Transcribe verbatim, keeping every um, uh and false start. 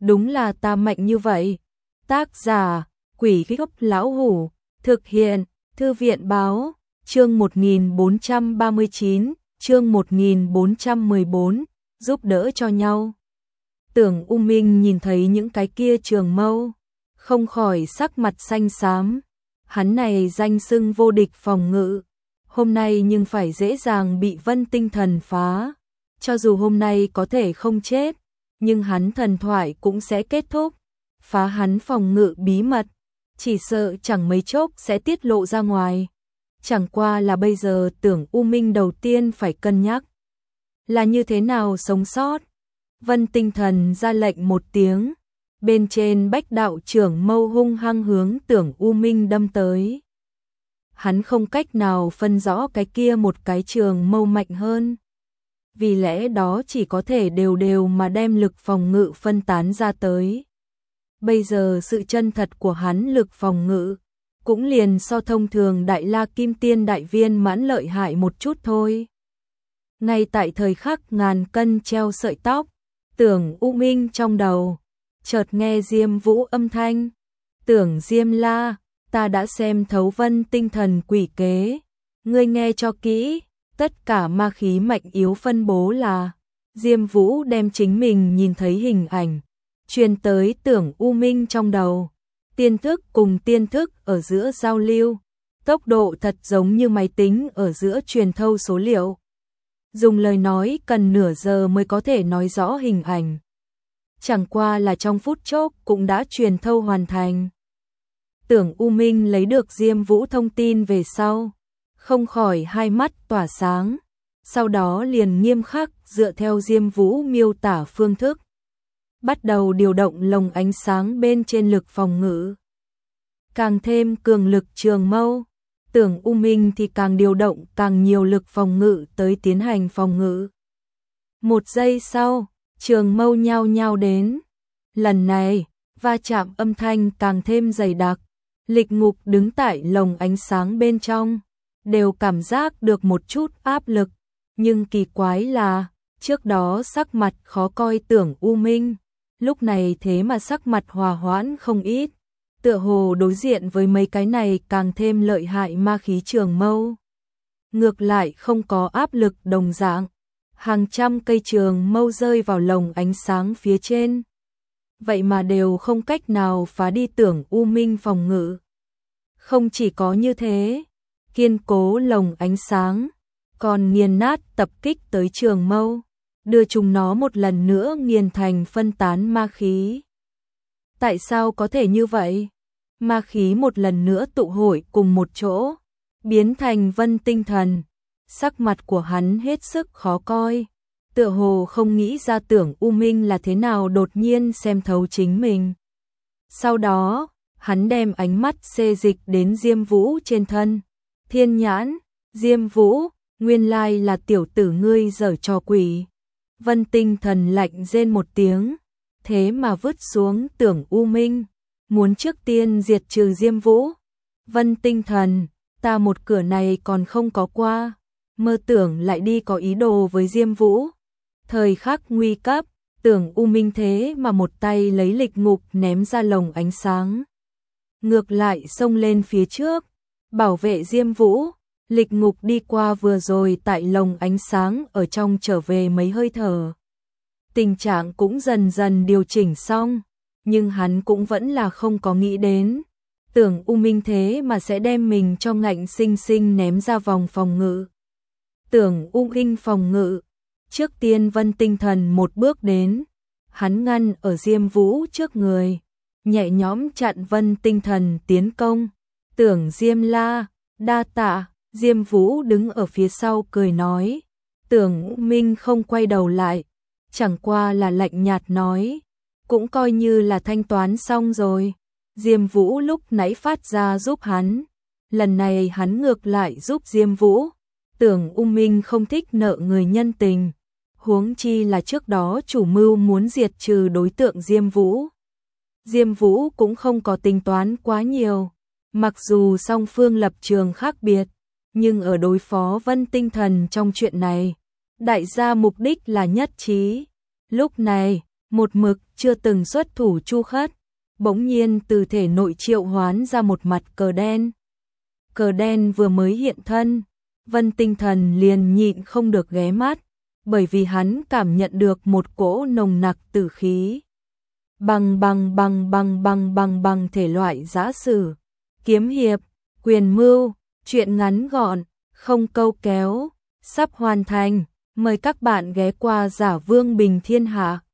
đúng là ta mạnh như vậy. Tác giả, Quỷ Gốc Lão Hủ, thực hiện, Thư viện Báo, chương một nghìn bốn trăm ba mươi chín, chương một nghìn bốn trăm mười bốn, giúp đỡ cho nhau. Tưởng U Minh nhìn thấy những cái kia trường mâu, không khỏi sắc mặt xanh xám. Hắn này danh xưng vô địch phòng ngự, hôm nay nhưng phải dễ dàng bị Vân Tinh Thần phá. Cho dù hôm nay có thể không chết, nhưng hắn thần thoại cũng sẽ kết thúc. Phá hắn phòng ngự bí mật, chỉ sợ chẳng mấy chốc sẽ tiết lộ ra ngoài. Chẳng qua là bây giờ Tưởng U Minh đầu tiên phải cân nhắc là như thế nào sống sót. Vân Tinh Thần ra lệnh một tiếng, bên trên bách đạo trưởng mâu hung hăng hướng Tưởng U Minh đâm tới. Hắn không cách nào phân rõ cái kia một cái trường mâu mạnh hơn, vì lẽ đó chỉ có thể đều đều mà đem lực phòng ngự phân tán ra tới. Bây giờ sự chân thật của hắn lực phòng ngự cũng liền so thông thường Đại La Kim Tiên đại viên mãn lợi hại một chút thôi. Ngay tại thời khắc ngàn cân treo sợi tóc, Tưởng U Minh trong đầu chợt nghe Diêm Vũ âm thanh. Tưởng Diêm La, ta đã xem thấu Vân Tinh Thần quỷ kế, ngươi nghe cho kỹ, tất cả ma khí mạnh yếu phân bố là. Diêm Vũ đem chính mình nhìn thấy hình ảnh truyền tới Tưởng U Minh trong đầu. Tiên thức cùng tiên thức ở giữa giao lưu, tốc độ thật giống như máy tính ở giữa truyền thâu số liệu. Dùng lời nói cần nửa giờ mới có thể nói rõ hình ảnh. Chẳng qua là trong phút chốc cũng đã truyền thâu hoàn thành. Tưởng U Minh lấy được Diêm Vũ thông tin về sau, không khỏi hai mắt tỏa sáng, sau đó liền nghiêm khắc dựa theo Diêm Vũ miêu tả phương thức, bắt đầu điều động lồng ánh sáng bên trên lực phòng ngự. Càng thêm cường lực trường mâu, Tưởng U Minh thì càng điều động càng nhiều lực phòng ngự tới tiến hành phòng ngự. Một giây sau, trường mâu nhao nhao đến. Lần này, va chạm âm thanh càng thêm dày đặc. Lịch Ngục đứng tại lồng ánh sáng bên trong, đều cảm giác được một chút áp lực. Nhưng kỳ quái là, trước đó sắc mặt khó coi Tưởng U Minh, lúc này thế mà sắc mặt hòa hoãn không ít. Tựa hồ đối diện với mấy cái này càng thêm lợi hại ma khí trường mâu, ngược lại không có áp lực đồng dạng. Hàng trăm cây trường mâu rơi vào lồng ánh sáng phía trên, vậy mà đều không cách nào phá đi Tưởng U Minh phòng ngự. Không chỉ có như thế, kiên cố lồng ánh sáng còn nghiền nát tập kích tới trường mâu, đưa chúng nó một lần nữa nghiền thành phân tán ma khí. Tại sao có thể như vậy? Ma khí một lần nữa tụ hội cùng một chỗ, biến thành Vân Tinh Thần. Sắc mặt của hắn hết sức khó coi, tựa hồ không nghĩ ra Tưởng U Minh là thế nào đột nhiên xem thấu chính mình. Sau đó, hắn đem ánh mắt xê dịch đến Diêm Vũ trên thân. Thiên nhãn, Diêm Vũ, nguyên lai là tiểu tử ngươi giở trò quỷ. Vân Tinh Thần lạnh rên một tiếng, thế mà vứt xuống Tưởng U Minh, muốn trước tiên diệt trừ Diêm Vũ. Vân Tinh Thần, ta một cửa này còn không có qua, mơ tưởng lại đi có ý đồ với Diêm Vũ. Thời khắc nguy cấp, Tưởng U Minh thế mà một tay lấy Lịch Ngục ném ra lồng ánh sáng, ngược lại xông lên phía trước, bảo vệ Diêm Vũ. Lịch Ngục đi qua vừa rồi tại lồng ánh sáng ở trong trở về mấy hơi thở, tình trạng cũng dần dần điều chỉnh xong, nhưng hắn cũng vẫn là không có nghĩ đến Tưởng U Minh thế mà sẽ đem mình cho ngạnh sinh sinh ném ra vòng phòng ngự. Tưởng U Minh phòng ngự, trước tiên Vân Tinh Thần một bước đến, hắn ngăn ở Diêm Vũ trước người, nhẹ nhõm chặn Vân Tinh Thần tiến công. Tưởng Diêm La, đa tạ. Diêm Vũ đứng ở phía sau cười nói. Tưởng U Minh không quay đầu lại, chẳng qua là lạnh nhạt nói, cũng coi như là thanh toán xong rồi. Diêm Vũ lúc nãy phát ra giúp hắn, lần này hắn ngược lại giúp Diêm Vũ. Tưởng U Minh không thích nợ người nhân tình, huống chi là trước đó chủ mưu muốn diệt trừ đối tượng Diêm Vũ. Diêm Vũ cũng không có tính toán quá nhiều, mặc dù song phương lập trường khác biệt, nhưng ở đối phó Vân Tinh Thần trong chuyện này, đại gia mục đích là nhất trí. Lúc này, một mực chưa từng xuất thủ Chu Khất, bỗng nhiên từ thể nội triệu hoán ra một mặt cờ đen. Cờ đen vừa mới hiện thân, Vân Tinh Thần liền nhịn không được ghé mắt, bởi vì hắn cảm nhận được một cỗ nồng nặc tử khí. Bằng bằng bằng bằng bằng bằng bằng thể loại giã sử, kiếm hiệp, quyền mưu, truyện ngắn gọn, không câu kéo, sắp hoàn thành. Mời các bạn ghé qua Giả Vương Bình Thiên Hạ.